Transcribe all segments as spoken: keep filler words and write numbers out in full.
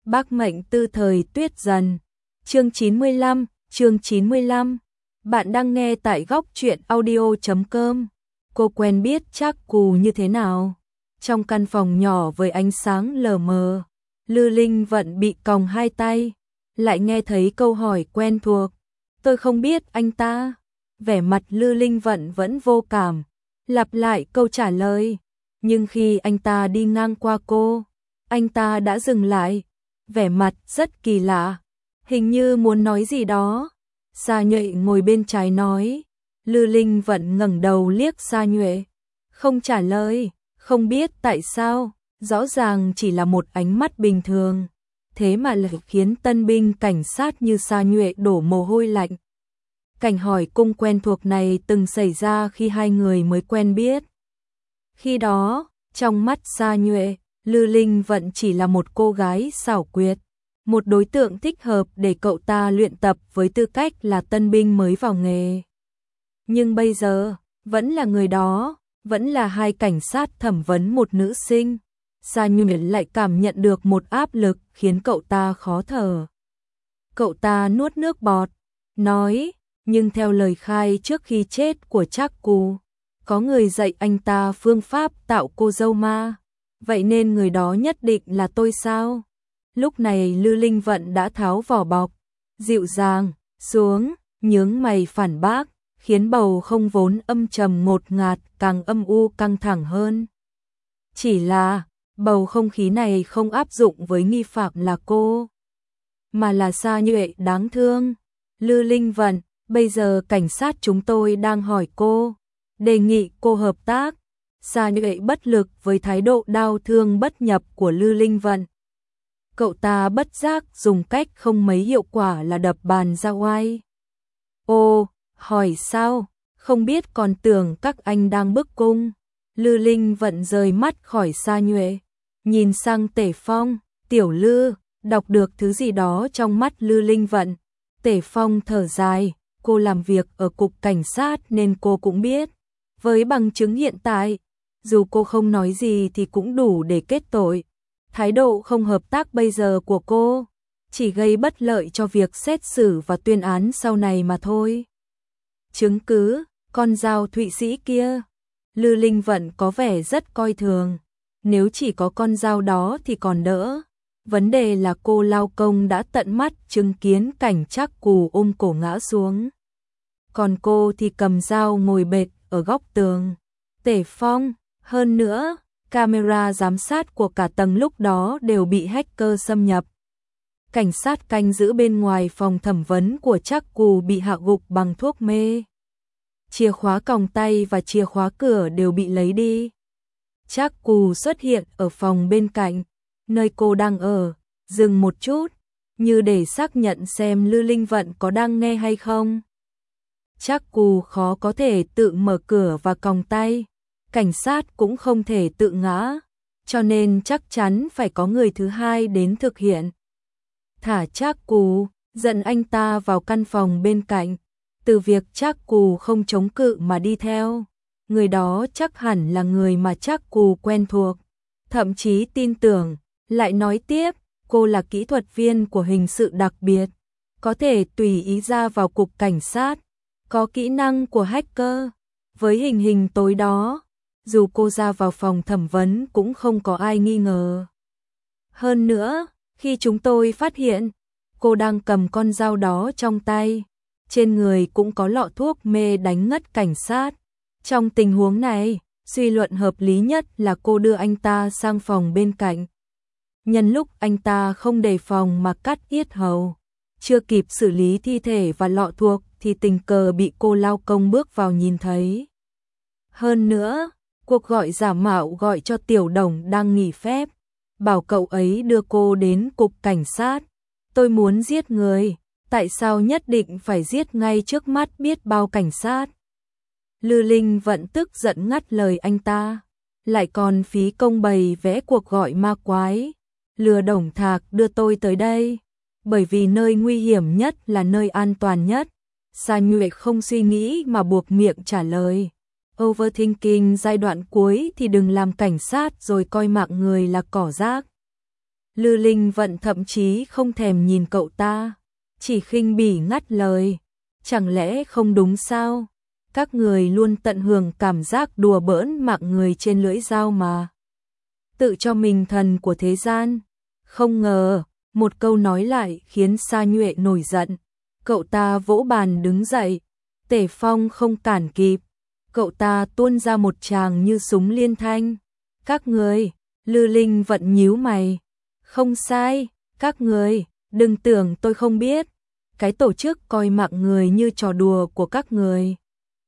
Bác mệnh tư thời tuyết dần. Chương chín mươi lăm, chương chín mươi lăm. Bạn đang nghe tại góc truyện audio chấm com. Cô quen biết Trác Cù như thế nào? Trong căn phòng nhỏ với ánh sáng lờ mờ, Lư Linh Vận bị còng hai tay, lại nghe thấy câu hỏi quen thuộc. Tôi không biết anh ta. Vẻ mặt Lư Linh Vận vẫn vô cảm, lặp lại câu trả lời. Nhưng khi anh ta đi ngang qua cô, anh ta đã dừng lại, vẻ mặt rất kỳ lạ, hình như muốn nói gì đó. Sa Nhuệ ngồi bên trái nói. Lư Linh Vận ngẩng đầu liếc Sa Nhuệ, không trả lời, không biết tại sao, rõ ràng chỉ là một ánh mắt bình thường, thế mà lại khiến tân binh cảnh sát như Sa Nhuệ đổ mồ hôi lạnh. Cảnh hỏi cung quen thuộc này từng xảy ra khi hai người mới quen biết. Khi đó, trong mắt Sa Nhuệ, Lư Linh Vận chỉ là một cô gái xảo quyệt, một đối tượng thích hợp để cậu ta luyện tập với tư cách là tân binh mới vào nghề. Nhưng bây giờ, vẫn là người đó, vẫn là hai cảnh sát thẩm vấn một nữ sinh. Sa Nhuệ lại cảm nhận được một áp lực khiến cậu ta khó thở. Cậu ta nuốt nước bọt, nói, nhưng theo lời khai trước khi chết của Trác Cù, có người dạy anh ta phương pháp tạo cô dâu ma, vậy nên người đó nhất định là tôi sao? Lúc này Lư Linh Vận đã tháo vỏ bọc, dịu dàng xuống, nhướng mày phản bác, khiến bầu không vốn âm trầm ngột ngạt càng âm u căng thẳng hơn. Chỉ là, bầu không khí này không áp dụng với nghi phạm là cô, mà là Sa Nhuệ đáng thương. Lư Linh Vận, bây giờ cảnh sát chúng tôi đang hỏi cô, đề nghị cô hợp tác. Sa Nhuệ bất lực với thái độ đau thương bất nhập của Lư Linh Vận. Cậu ta bất giác dùng cách không mấy hiệu quả là đập bàn ra oai. Ô, hỏi sao? Không biết còn tưởng các anh đang bức cung. Lư Linh Vận rời mắt khỏi Sa Nhuệ, nhìn sang Tể Phong. Tiểu Lư, đọc được thứ gì đó trong mắt Lư Linh Vận. Tể Phong thở dài, cô làm việc ở cục cảnh sát nên cô cũng biết. Với bằng chứng hiện tại, dù cô không nói gì thì cũng đủ để kết tội. Thái độ không hợp tác bây giờ của cô chỉ gây bất lợi cho việc xét xử và tuyên án sau này mà thôi. Chứng cứ, con dao Thụy Sĩ kia. Lư Linh Vận có vẻ rất coi thường. Nếu chỉ có con dao đó thì còn đỡ. Vấn đề là cô lao công đã tận mắt chứng kiến cảnh Trác Cù ôm cổ ngã xuống. Còn cô thì cầm dao ngồi bệt ở góc tường. Tể Phong, hơn nữa, camera giám sát của cả tầng lúc đó đều bị hacker xâm nhập. Cảnh sát canh giữ bên ngoài phòng thẩm vấn của Trác Cù bị hạ gục bằng thuốc mê. Chìa khóa còng tay và chìa khóa cửa đều bị lấy đi. Trác Cù xuất hiện ở phòng bên cạnh, nơi cô đang ở, dừng một chút, như để xác nhận xem Lư Linh Vận có đang nghe hay không. Trác Cù khó có thể tự mở cửa và còng tay, cảnh sát cũng không thể tự ngã, cho nên chắc chắn phải có người thứ hai đến thực hiện. Thả Trác Cù, dẫn anh ta vào căn phòng bên cạnh, từ việc Trác Cù không chống cự mà đi theo. Người đó chắc hẳn là người mà Trác Cù quen thuộc, thậm chí tin tưởng. Lại nói tiếp, cô là kỹ thuật viên của hình sự đặc biệt, có thể tùy ý ra vào cục cảnh sát, có kỹ năng của hacker. Với hình hình tối đó, dù cô ra vào phòng thẩm vấn cũng không có ai nghi ngờ. Hơn nữa, khi chúng tôi phát hiện, cô đang cầm con dao đó trong tay, trên người cũng có lọ thuốc mê đánh ngất cảnh sát. Trong tình huống này, suy luận hợp lý nhất là cô đưa anh ta sang phòng bên cạnh. Nhân lúc anh ta không đề phòng mà cắt yết hầu, chưa kịp xử lý thi thể và lọ thuốc thì tình cờ bị cô lao công bước vào nhìn thấy. Hơn nữa, cuộc gọi giả mạo gọi cho Tiểu Đồng đang nghỉ phép, bảo cậu ấy đưa cô đến cục cảnh sát. Tôi muốn giết người, tại sao nhất định phải giết ngay trước mắt biết bao cảnh sát? Lư Linh Vận tức giận ngắt lời anh ta, lại còn phí công bày vẽ cuộc gọi ma quái, lừa Đồng Thạc đưa tôi tới đây, bởi vì nơi nguy hiểm nhất là nơi an toàn nhất. Sa Nhuệ không suy nghĩ mà buộc miệng trả lời. Overthinking giai đoạn cuối thì đừng làm cảnh sát rồi coi mạng người là cỏ rác. Lư Linh Vận thậm chí không thèm nhìn cậu ta, chỉ khinh bỉ ngắt lời, chẳng lẽ không đúng sao? Các người luôn tận hưởng cảm giác đùa bỡn mạng người trên lưỡi dao mà. Tự cho mình thần của thế gian. Không ngờ, một câu nói lại khiến Sa Nhuệ nổi giận. Cậu ta vỗ bàn đứng dậy, Tể Phong không cản kịp. Cậu ta tuôn ra một tràng như súng liên thanh. Các người, Lư Linh Vận nhíu mày. Không sai, các người, đừng tưởng tôi không biết. Cái tổ chức coi mạng người như trò đùa của các người.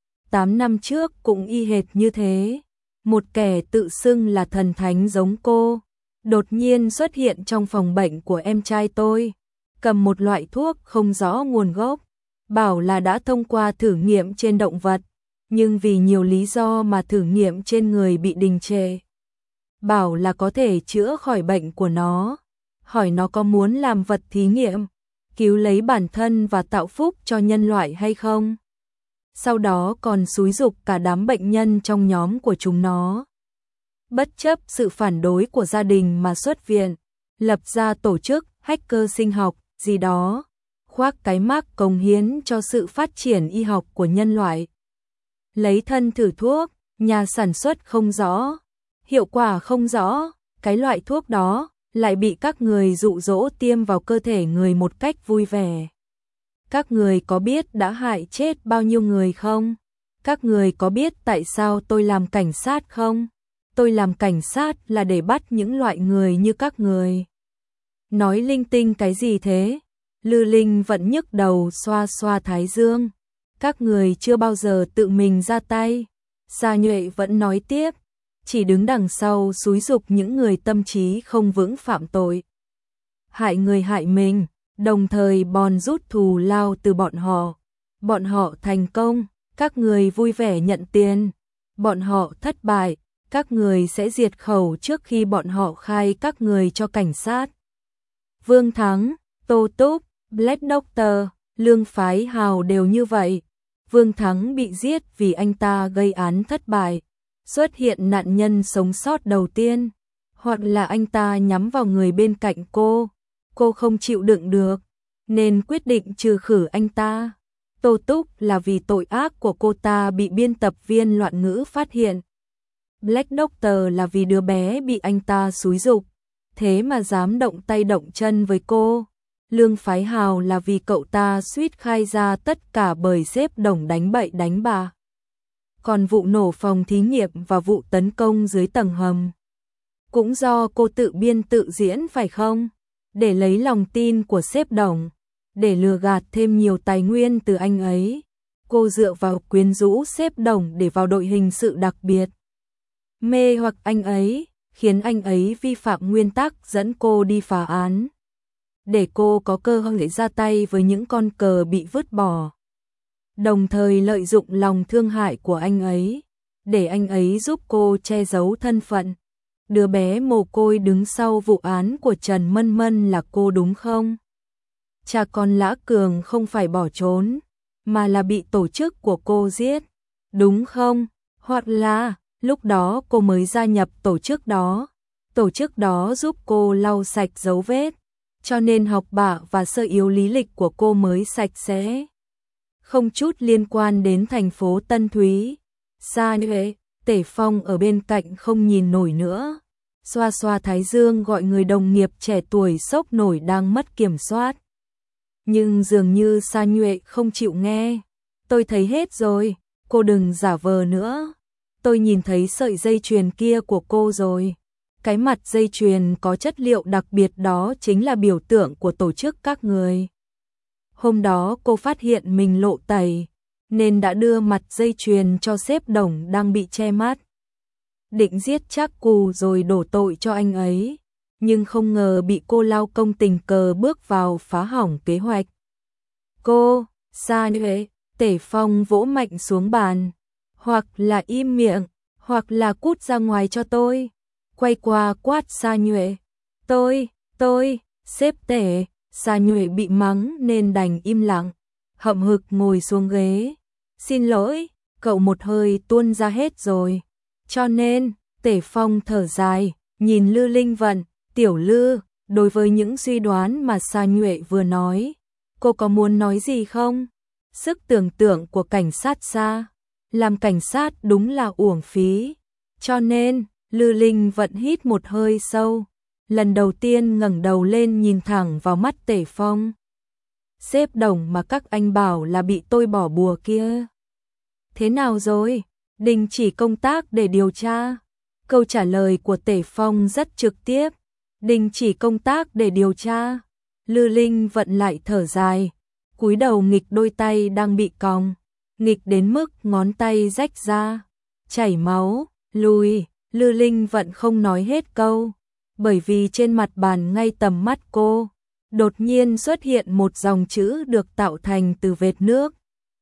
Tám năm trước cũng y hệt như thế. Một kẻ tự xưng là thần thánh giống cô, đột nhiên xuất hiện trong phòng bệnh của em trai tôi, cầm một loại thuốc không rõ nguồn gốc, bảo là đã thông qua thử nghiệm trên động vật, nhưng vì nhiều lý do mà thử nghiệm trên người bị đình trệ. Bảo là có thể chữa khỏi bệnh của nó, hỏi nó có muốn làm vật thí nghiệm, cứu lấy bản thân và tạo phúc cho nhân loại hay không. Sau đó còn xúi giục cả đám bệnh nhân trong nhóm của chúng nó, bất chấp sự phản đối của gia đình mà xuất viện, lập ra tổ chức hacker sinh học gì đó, khoác cái mác cống hiến cho sự phát triển y học của nhân loại. Lấy thân thử thuốc, nhà sản xuất không rõ, hiệu quả không rõ, cái loại thuốc đó lại bị các người dụ dỗ tiêm vào cơ thể người một cách vui vẻ. Các người có biết đã hại chết bao nhiêu người không? Các người có biết tại sao tôi làm cảnh sát không? Tôi làm cảnh sát là để bắt những loại người như các người. Nói linh tinh cái gì thế? Lư Linh vẫn nhức đầu xoa xoa thái dương. Các người chưa bao giờ tự mình ra tay. Sa Nhuệ vẫn nói tiếp, chỉ đứng đằng sau xúi giục những người tâm trí không vững phạm tội. Hại người hại mình, đồng thời bòn rút thù lao từ bọn họ. Bọn họ thành công, các người vui vẻ nhận tiền. Bọn họ thất bại, các người sẽ diệt khẩu trước khi bọn họ khai các người cho cảnh sát. Vương Thắng, Tô Túc, Black Doctor, Lương Phái Hào đều như vậy. Vương Thắng bị giết vì anh ta gây án thất bại, xuất hiện nạn nhân sống sót đầu tiên, hoặc là anh ta nhắm vào người bên cạnh cô, cô không chịu đựng được, nên quyết định trừ khử anh ta. Tô Túc là vì tội ác của cô ta bị biên tập viên loạn ngữ phát hiện. Black Doctor là vì đứa bé bị anh ta xúi giục, thế mà dám động tay động chân với cô. Lương Phái Hào là vì cậu ta suýt khai ra tất cả bởi xếp đồng đánh bậy đánh bạ. Còn vụ nổ phòng thí nghiệm và vụ tấn công dưới tầng hầm cũng do cô tự biên tự diễn phải không? Để lấy lòng tin của sếp đồng, để lừa gạt thêm nhiều tài nguyên từ anh ấy, cô dựa vào quyến rũ sếp đồng để vào đội hình sự đặc biệt. Mê hoặc anh ấy, khiến anh ấy vi phạm nguyên tắc dẫn cô đi phá án, để cô có cơ hội để ra tay với những con cờ bị vứt bỏ. Đồng thời lợi dụng lòng thương hại của anh ấy, để anh ấy giúp cô che giấu thân phận. Đứa bé mồ côi đứng sau vụ án của Trần Mân Mân là cô đúng không? Cha con Lã Cường không phải bỏ trốn, mà là bị tổ chức của cô giết, đúng không? Hoặc là, lúc đó cô mới gia nhập tổ chức đó, tổ chức đó giúp cô lau sạch dấu vết, cho nên học bạ và sơ yếu lý lịch của cô mới sạch sẽ. Không chút liên quan đến thành phố Tân Thúy. Sa Nhuệ, Tể Phong ở bên cạnh không nhìn nổi nữa, xoa xoa thái dương gọi người đồng nghiệp trẻ tuổi sốc nổi đang mất kiểm soát. Nhưng dường như Sa Nhuệ không chịu nghe. Tôi thấy hết rồi, cô đừng giả vờ nữa. Tôi nhìn thấy sợi dây chuyền kia của cô rồi. Cái mặt dây chuyền có chất liệu đặc biệt đó chính là biểu tượng của tổ chức các người. Hôm đó cô phát hiện mình lộ tẩy, nên đã đưa mặt dây chuyền cho sếp đồng đang bị che mắt. Định giết Trác Cù rồi đổ tội cho anh ấy, nhưng không ngờ bị cô lao công tình cờ bước vào phá hỏng kế hoạch. Cô, Sa Nhuệ, Tể Phong vỗ mạnh xuống bàn. Hoặc là im miệng, hoặc là cút ra ngoài cho tôi. Quay qua quát Sa Nhuệ. Tôi, tôi, sếp Tể. Sa Nhuệ bị mắng nên đành im lặng, hậm hực ngồi xuống ghế. Xin lỗi, cậu một hơi tuôn ra hết rồi. Cho nên, Tể Phong thở dài, nhìn Lư Linh Vận, tiểu Lư, đối với những suy đoán mà Sa Nhuệ vừa nói, cô có muốn nói gì không? Sức tưởng tượng của cảnh sát Sa, làm cảnh sát đúng là uổng phí. Cho nên, Lư Linh Vận hít một hơi sâu, lần đầu tiên ngẩng đầu lên nhìn thẳng vào mắt Tể Phong. Xếp đồng mà các anh bảo là bị tôi bỏ bùa kia. Thế nào rồi? Đình chỉ công tác để điều tra. Câu trả lời của Tể Phong rất trực tiếp. Đình chỉ công tác để điều tra. Lư Linh Vận lại thở dài, cúi đầu nghịch đôi tay đang bị còng, nghịch đến mức ngón tay rách ra, chảy máu, lùi. Lư Linh Vận không nói hết câu, bởi vì trên mặt bàn ngay tầm mắt cô, đột nhiên xuất hiện một dòng chữ được tạo thành từ vệt nước.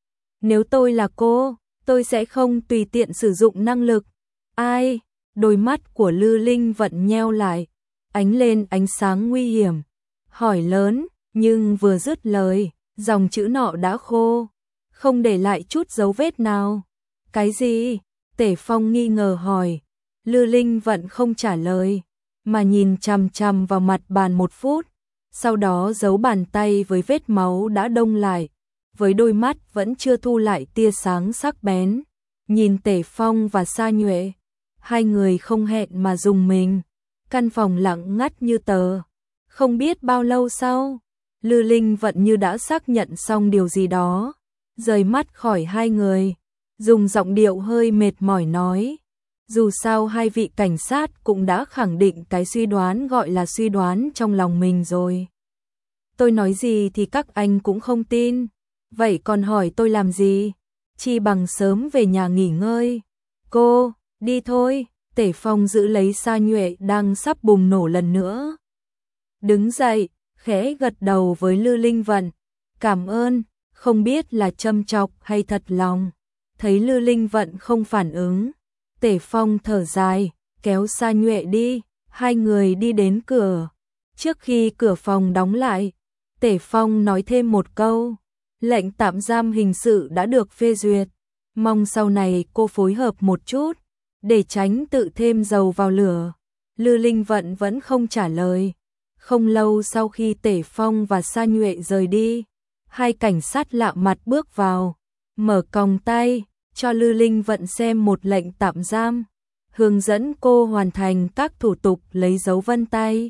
Nếu tôi là cô, tôi sẽ không tùy tiện sử dụng năng lực. Ai? Đôi mắt của Lư Linh Vận nheo lại, ánh lên ánh sáng nguy hiểm, hỏi lớn, nhưng vừa dứt lời, dòng chữ nọ đã khô, không để lại chút dấu vết nào. Cái gì? Tể Phong nghi ngờ hỏi. Lư Linh Vận không trả lời, mà nhìn chằm chằm vào mặt bàn một phút, sau đó giấu bàn tay với vết máu đã đông lại, với đôi mắt vẫn chưa thu lại tia sáng sắc bén, nhìn Tể Phong và Sa Nhuệ, hai người không hẹn mà rùng mình. Căn phòng lặng ngắt như tờ. Không biết bao lâu sau, Lư Linh Vận như đã xác nhận xong điều gì đó, rời mắt khỏi hai người, dùng giọng điệu hơi mệt mỏi nói, dù sao hai vị cảnh sát cũng đã khẳng định cái suy đoán gọi là suy đoán trong lòng mình rồi. Tôi nói gì thì các anh cũng không tin, vậy còn hỏi tôi làm gì? Chi bằng sớm về nhà nghỉ ngơi. Cô, đi thôi. Tể Phong giữ lấy Sa Nhuệ đang sắp bùng nổ lần nữa. Đứng dậy, khẽ gật đầu với Lư Linh Vận. Cảm ơn, không biết là châm chọc hay thật lòng. Thấy Lư Linh Vận không phản ứng, Tể Phong thở dài, kéo Sa Nhuệ đi. Hai người đi đến cửa. Trước khi cửa phòng đóng lại, Tể Phong nói thêm một câu. Lệnh tạm giam hình sự đã được phê duyệt. Mong sau này cô phối hợp một chút, để tránh tự thêm dầu vào lửa. Lư Linh Vận vẫn không trả lời. Không lâu sau khi Tể Phong và Sa Nhuệ rời đi, hai cảnh sát lạ mặt bước vào, mở còng tay, cho Lư Linh Vận xem một lệnh tạm giam, hướng dẫn cô hoàn thành các thủ tục lấy dấu vân tay,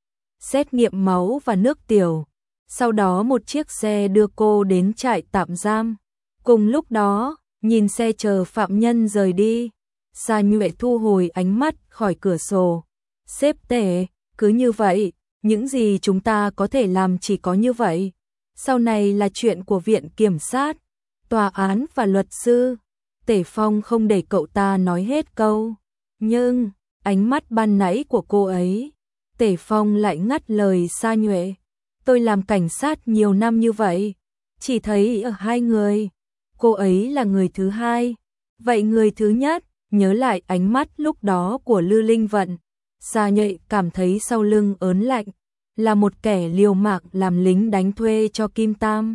xét nghiệm máu và nước tiểu. Sau đó một chiếc xe đưa cô đến trại tạm giam. Cùng lúc đó, nhìn xe chờ phạm nhân rời đi, Sa Nhuệ thu hồi ánh mắt khỏi cửa sổ. Sếp Tể, cứ như vậy, những gì chúng ta có thể làm chỉ có như vậy. Sau này là chuyện của viện kiểm sát, tòa án và luật sư. Tể Phong không để cậu ta nói hết câu. Nhưng, ánh mắt ban nãy của cô ấy, Tể Phong lại ngắt lời Sa Nhuệ. Tôi làm cảnh sát nhiều năm như vậy, chỉ thấy ở hai người. Cô ấy là người thứ hai. Vậy người thứ nhất? Nhớ lại ánh mắt lúc đó của Lư Linh Vận, Sa Nhuệ cảm thấy sau lưng ớn lạnh, là một kẻ liều mạng làm lính đánh thuê cho Kim Tam.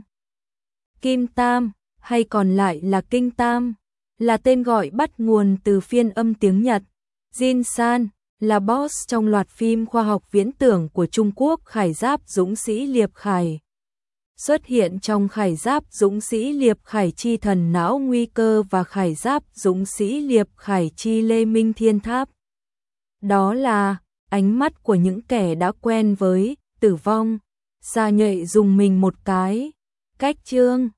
Kim Tam, hay còn lại là Kinh Tam, là tên gọi bắt nguồn từ phiên âm tiếng Nhật. Jin San là boss trong loạt phim khoa học viễn tưởng của Trung Quốc Khải Giáp Dũng Sĩ Liệp Khải. Xuất hiện trong Khải Giáp Dũng Sĩ Liệp Khải Chi Thần Não Nguy Cơ và Khải Giáp Dũng Sĩ Liệp Khải Chi Lê Minh Thiên Tháp. Đó là ánh mắt của những kẻ đã quen với tử vong. Sa Nhuệ dùng mình một cái. Cách chương